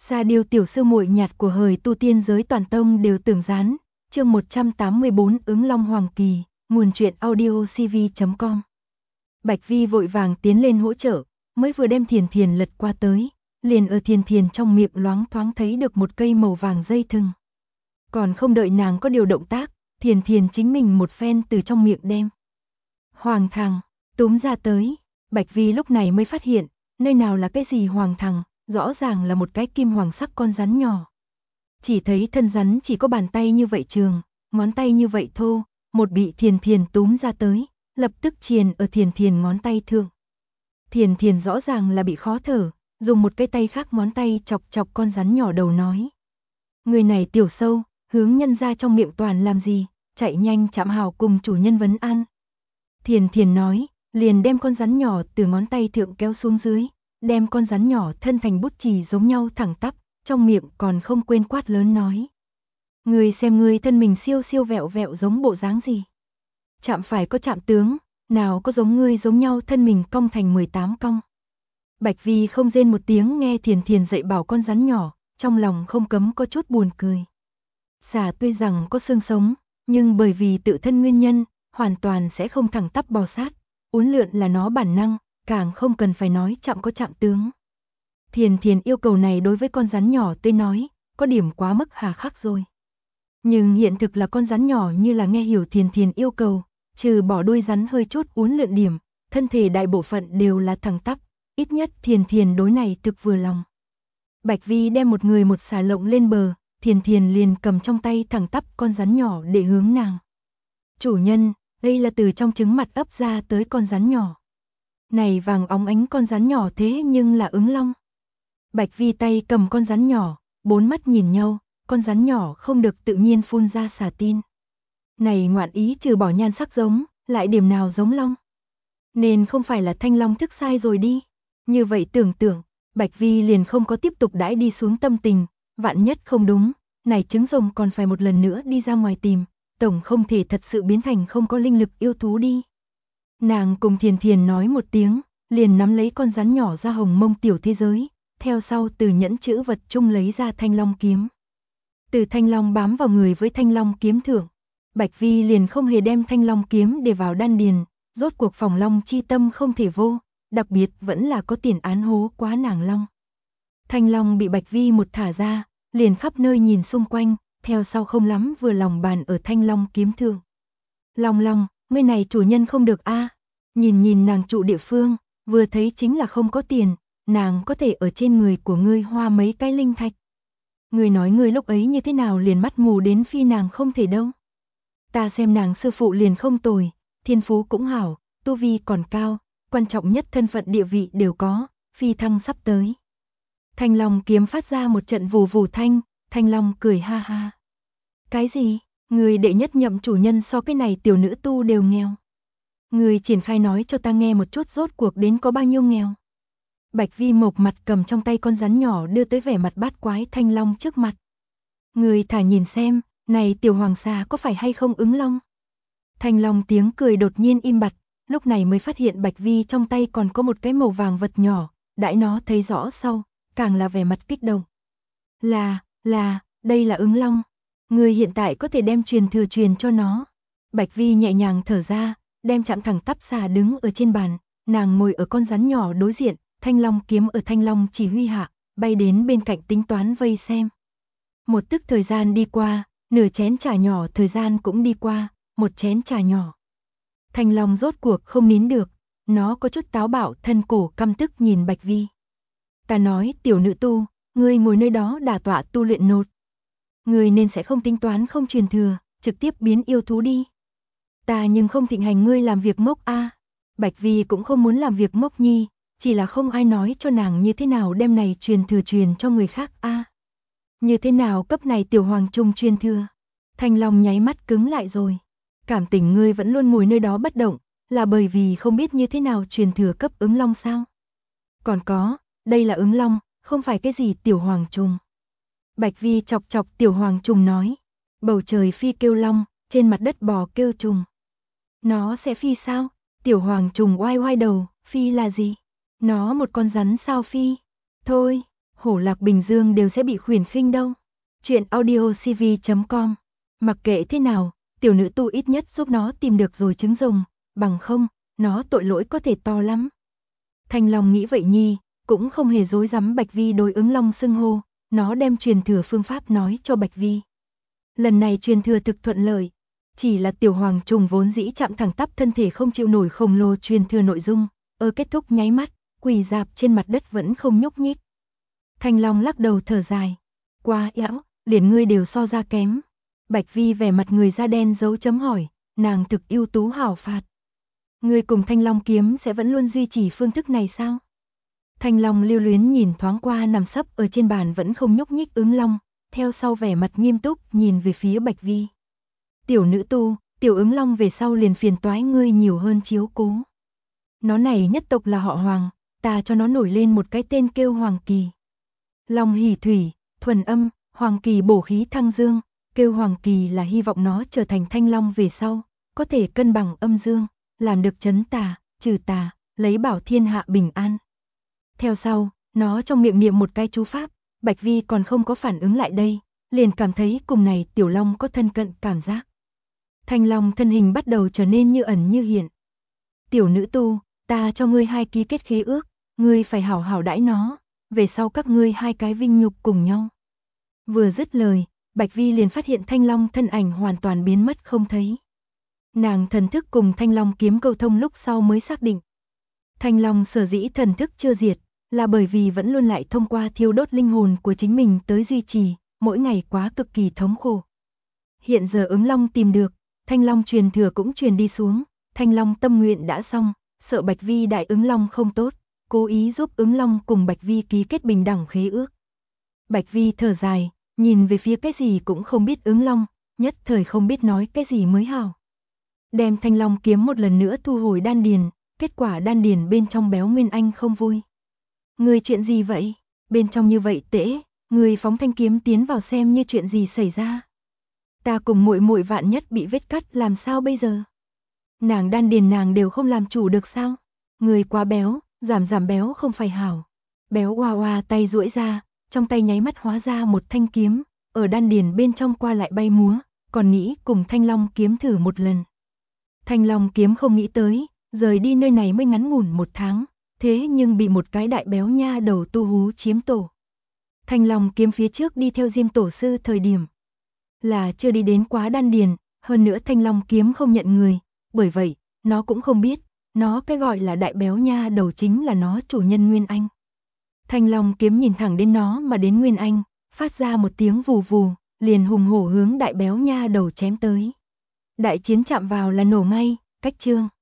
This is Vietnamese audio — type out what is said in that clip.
Sa Điêu tiểu sư muội nhạt của hời tu tiên giới toàn tông đều tưởng gián, chương 184 ứng long hoàng kỳ, nguồn truyện audio cv.com. Bạch Vi vội vàng tiến lên hỗ trợ, mới vừa đem Thiền Thiền lật qua tới, liền ở Thiền Thiền trong miệng loáng thoáng thấy được một cây màu vàng dây thừng. Còn không đợi nàng có điều động tác, Thiền Thiền chính mình một phen từ trong miệng đem hoàng thằng túm ra tới. Bạch Vi lúc này mới phát hiện, nơi nào là cái gì hoàng thằng, rõ ràng là một cái kim hoàng sắc con rắn nhỏ. Chỉ thấy thân rắn chỉ có bàn tay như vậy trường, ngón tay như vậy thô, một bị Thiền Thiền túm ra tới, lập tức triền ở Thiền Thiền ngón tay thượng. Thiền Thiền rõ ràng là bị khó thở, dùng một cái tay khác ngón tay chọc chọc con rắn nhỏ đầu nói. Người này tiểu sâu, hướng nhân ra trong miệng toàn làm gì, chạy nhanh chạm hào cùng chủ nhân vấn an. Thiền Thiền nói, liền đem con rắn nhỏ từ ngón tay thượng kéo xuống dưới, đem con rắn nhỏ thân thành bút chì giống nhau thẳng tắp, trong miệng còn không quên quát lớn nói. Người xem người thân mình siêu siêu vẹo vẹo giống bộ dáng gì. Chạm phải có chạm tướng, nào có giống ngươi giống nhau thân mình cong thành 18 cong. Bạch Vi không rên một tiếng nghe Thiền Thiền dạy bảo con rắn nhỏ, trong lòng không cấm có chút buồn cười. Xà tuy rằng có xương sống, nhưng bởi vì tự thân nguyên nhân, hoàn toàn sẽ không thẳng tắp bò sát, uốn lượn là nó bản năng, càng không cần phải nói chạm có chạm tướng. Thiền Thiền yêu cầu này đối với con rắn nhỏ tới nói, có điểm quá mức hà khắc rồi. Nhưng hiện thực là con rắn nhỏ như là nghe hiểu Thiền Thiền yêu cầu, trừ bỏ đuôi rắn hơi chút uốn lượn điểm, thân thể đại bộ phận đều là thẳng tắp, ít nhất Thiền Thiền đối này thực vừa lòng. Bạch Vi đem một người một xà lộng lên bờ, Thiền Thiền liền cầm trong tay thẳng tắp con rắn nhỏ để hướng nàng. Chủ nhân, đây là từ trong trứng mặt ấp ra tới con rắn nhỏ. Này vàng óng ánh con rắn nhỏ thế nhưng là ứng long. Bạch Vi tay cầm con rắn nhỏ, bốn mắt nhìn nhau, con rắn nhỏ không được tự nhiên phun ra xà tin. Này ngoạn ý trừ bỏ nhan sắc giống, lại điểm nào giống long. Nên không phải là thanh long thức sai rồi đi. Như vậy tưởng tượng, Bạch Vi liền không có tiếp tục đãi đi xuống tâm tình, vạn nhất không đúng, này trứng rồng còn phải một lần nữa đi ra ngoài tìm, tổng không thể thật sự biến thành không có linh lực yêu thú đi. Nàng cùng Thiền Thiền nói một tiếng, liền nắm lấy con rắn nhỏ ra hồng mông tiểu thế giới, theo sau từ nhẫn chữ vật chung lấy ra thanh long kiếm. Từ thanh long bám vào người với thanh long kiếm thượng, Bạch Vi liền không hề đem thanh long kiếm để vào đan điền, rốt cuộc phòng long chi tâm không thể vô, đặc biệt vẫn là có tiền án hố quá nàng long. Thanh long bị Bạch Vi một thả ra, liền khắp nơi nhìn xung quanh, theo sau không lắm vừa lòng bàn ở thanh long kiếm thượng. Long long, ngươi này chủ nhân không được a. Nhìn nhìn nàng trụ địa phương, vừa thấy chính là không có tiền, nàng có thể ở trên người của ngươi hoa mấy cái linh thạch. Ngươi nói ngươi lúc ấy như thế nào liền mắt mù đến phi nàng không thể đâu. Ta xem nàng sư phụ liền không tồi, thiên phú cũng hảo, tu vi còn cao, quan trọng nhất thân phận địa vị đều có, phi thăng sắp tới. Thanh long kiếm phát ra một trận vù vù thanh, thanh long cười ha ha. Cái gì? Người đệ nhất nhậm chủ nhân so cái này tiểu nữ tu đều nghèo. Người triển khai nói cho ta nghe một chút rốt cuộc đến có bao nhiêu nghèo. Bạch Vi mộc mặt cầm trong tay con rắn nhỏ đưa tới vẻ mặt bát quái thanh long trước mặt. Người thả nhìn xem, này tiểu hoàng xà có phải hay không ứng long? Thanh long tiếng cười đột nhiên im bặt, lúc này mới phát hiện Bạch Vi trong tay còn có một cái màu vàng vật nhỏ, đãi nó thấy rõ sau, càng là vẻ mặt kích động. Đây là ứng long. Người hiện tại có thể đem truyền thừa truyền cho nó. Bạch Vi nhẹ nhàng thở ra, đem chạm thẳng tắp xà đứng ở trên bàn, nàng ngồi ở con rắn nhỏ đối diện, thanh long kiếm ở thanh long chỉ huy hạ, bay đến bên cạnh tính toán vây xem. Một tức thời gian đi qua, nửa chén trà nhỏ thời gian cũng đi qua, một chén trà nhỏ. Thanh long rốt cuộc không nín được, nó có chút táo bạo thân cổ căm tức nhìn Bạch Vi. Ta nói tiểu nữ tu, ngươi ngồi nơi đó đả tọa tu luyện nột. Ngươi nên sẽ không tính toán không truyền thừa, trực tiếp biến yêu thú đi. Ta nhưng không thịnh hành ngươi làm việc mốc a. Bạch Vi cũng không muốn làm việc mốc nhi, chỉ là không ai nói cho nàng như thế nào đem này truyền thừa truyền cho người khác a. Như thế nào cấp này tiểu hoàng trung truyền thừa? Thanh long nháy mắt cứng lại rồi. Cảm tình ngươi vẫn luôn ngồi nơi đó bất động, là bởi vì không biết như thế nào truyền thừa cấp ứng long sao? Còn có, đây là ứng long, không phải cái gì tiểu hoàng trùng. Bạch Vi chọc chọc tiểu hoàng trùng nói, bầu trời phi kêu long, trên mặt đất bò kêu trùng. Nó sẽ phi sao? Tiểu hoàng trùng oai oai đầu, phi là gì? Nó một con rắn sao phi? Thôi, Hổ Lạc Bình Dương đều sẽ bị khuyển khinh đâu. Chuyện audiocv.com. Mặc kệ thế nào, tiểu nữ tu ít nhất giúp nó tìm được rồi trứng rồng, bằng không, nó tội lỗi có thể to lắm. Thanh Long nghĩ vậy nhi, cũng không hề dối dám Bạch Vi đối ứng long xưng hô, nó đem truyền thừa phương pháp nói cho Bạch Vi. Lần này truyền thừa thực thuận lợi, chỉ là tiểu hoàng trùng vốn dĩ chạm thẳng tắp thân thể không chịu nổi khổng lồ truyền thừa nội dung, kết thúc nháy mắt, quỳ dạp trên mặt đất vẫn không nhúc nhích. Thanh Long lắc đầu thở dài, quá éo, liền ngươi đều so ra kém. Bạch Vi vẻ mặt người da đen dấu chấm hỏi, nàng thực ưu tú hảo phạt. Ngươi cùng Thanh Long kiếm sẽ vẫn luôn duy trì phương thức này sao? Thanh Long lưu luyến nhìn thoáng qua nằm sấp ở trên bàn vẫn không nhúc nhích ứng long, theo sau vẻ mặt nghiêm túc nhìn về phía Bạch Vi. Tiểu nữ tu, tiểu ứng long về sau liền phiền toái ngươi nhiều hơn chiếu cố. Nó này nhất tộc là họ Hoàng, ta cho nó nổi lên một cái tên kêu Hoàng Kỳ. Long hỷ thủy, thuần âm, Hoàng Kỳ bổ khí thăng dương, kêu Hoàng Kỳ là hy vọng nó trở thành Thanh Long về sau, có thể cân bằng âm dương, làm được trấn tà, trừ tà, lấy bảo thiên hạ bình an. Theo sau, nó trong miệng niệm một cái chú pháp, Bạch Vi còn không có phản ứng lại đây, liền cảm thấy cùng này tiểu long có thân cận cảm giác. Thanh Long thân hình bắt đầu trở nên như ẩn như hiện. Tiểu nữ tu, ta cho ngươi hai ký kết khế ước, ngươi phải hảo hảo đãi nó, về sau các ngươi hai cái vinh nhục cùng nhau. Vừa dứt lời, Bạch Vi liền phát hiện Thanh Long thân ảnh hoàn toàn biến mất không thấy. Nàng thần thức cùng Thanh Long kiếm câu thông lúc sau mới xác định. Thanh Long sở dĩ thần thức chưa diệt, là bởi vì vẫn luôn lại thông qua thiêu đốt linh hồn của chính mình tới duy trì, mỗi ngày quá cực kỳ thống khổ. Hiện giờ ứng long tìm được, Thanh Long truyền thừa cũng truyền đi xuống, Thanh Long tâm nguyện đã xong, sợ Bạch Vi đại ứng long không tốt, cố ý giúp ứng long cùng Bạch Vi ký kết bình đẳng khế ước. Bạch Vi thở dài, nhìn về phía cái gì cũng không biết ứng long, nhất thời không biết nói cái gì mới hảo. Đem Thanh Long kiếm một lần nữa thu hồi đan điền, kết quả đan điền bên trong béo Nguyên Anh không vui. Người chuyện gì vậy? Bên trong như vậy tễ, người phóng thanh kiếm tiến vào xem như chuyện gì xảy ra. Ta cùng muội muội vạn nhất bị vết cắt làm sao bây giờ? Nàng đan điền nàng đều không làm chủ được sao? Người quá béo, giảm béo không phải hảo. Béo oa oa tay duỗi ra, trong tay nháy mắt hóa ra một thanh kiếm, ở đan điền bên trong qua lại bay múa, còn nghĩ cùng Thanh Long kiếm thử một lần. Thanh Long kiếm không nghĩ tới, rời đi nơi này mới ngắn ngủn 1 tháng, thế nhưng bị một cái đại béo nha đầu tu hú chiếm tổ. Thanh Long kiếm phía trước đi theo Diêm tổ sư thời điểm là chưa đi đến quá đan điền, hơn nữa Thanh Long kiếm không nhận người, bởi vậy, nó cũng không biết, nó cái gọi là đại béo nha đầu chính là nó chủ nhân Nguyên Anh. Thanh Long kiếm nhìn thẳng đến nó mà đến Nguyên Anh, phát ra một tiếng vù vù, liền hùng hổ hướng đại béo nha đầu chém tới. Đại chiến chạm vào là nổ ngay, cách chương.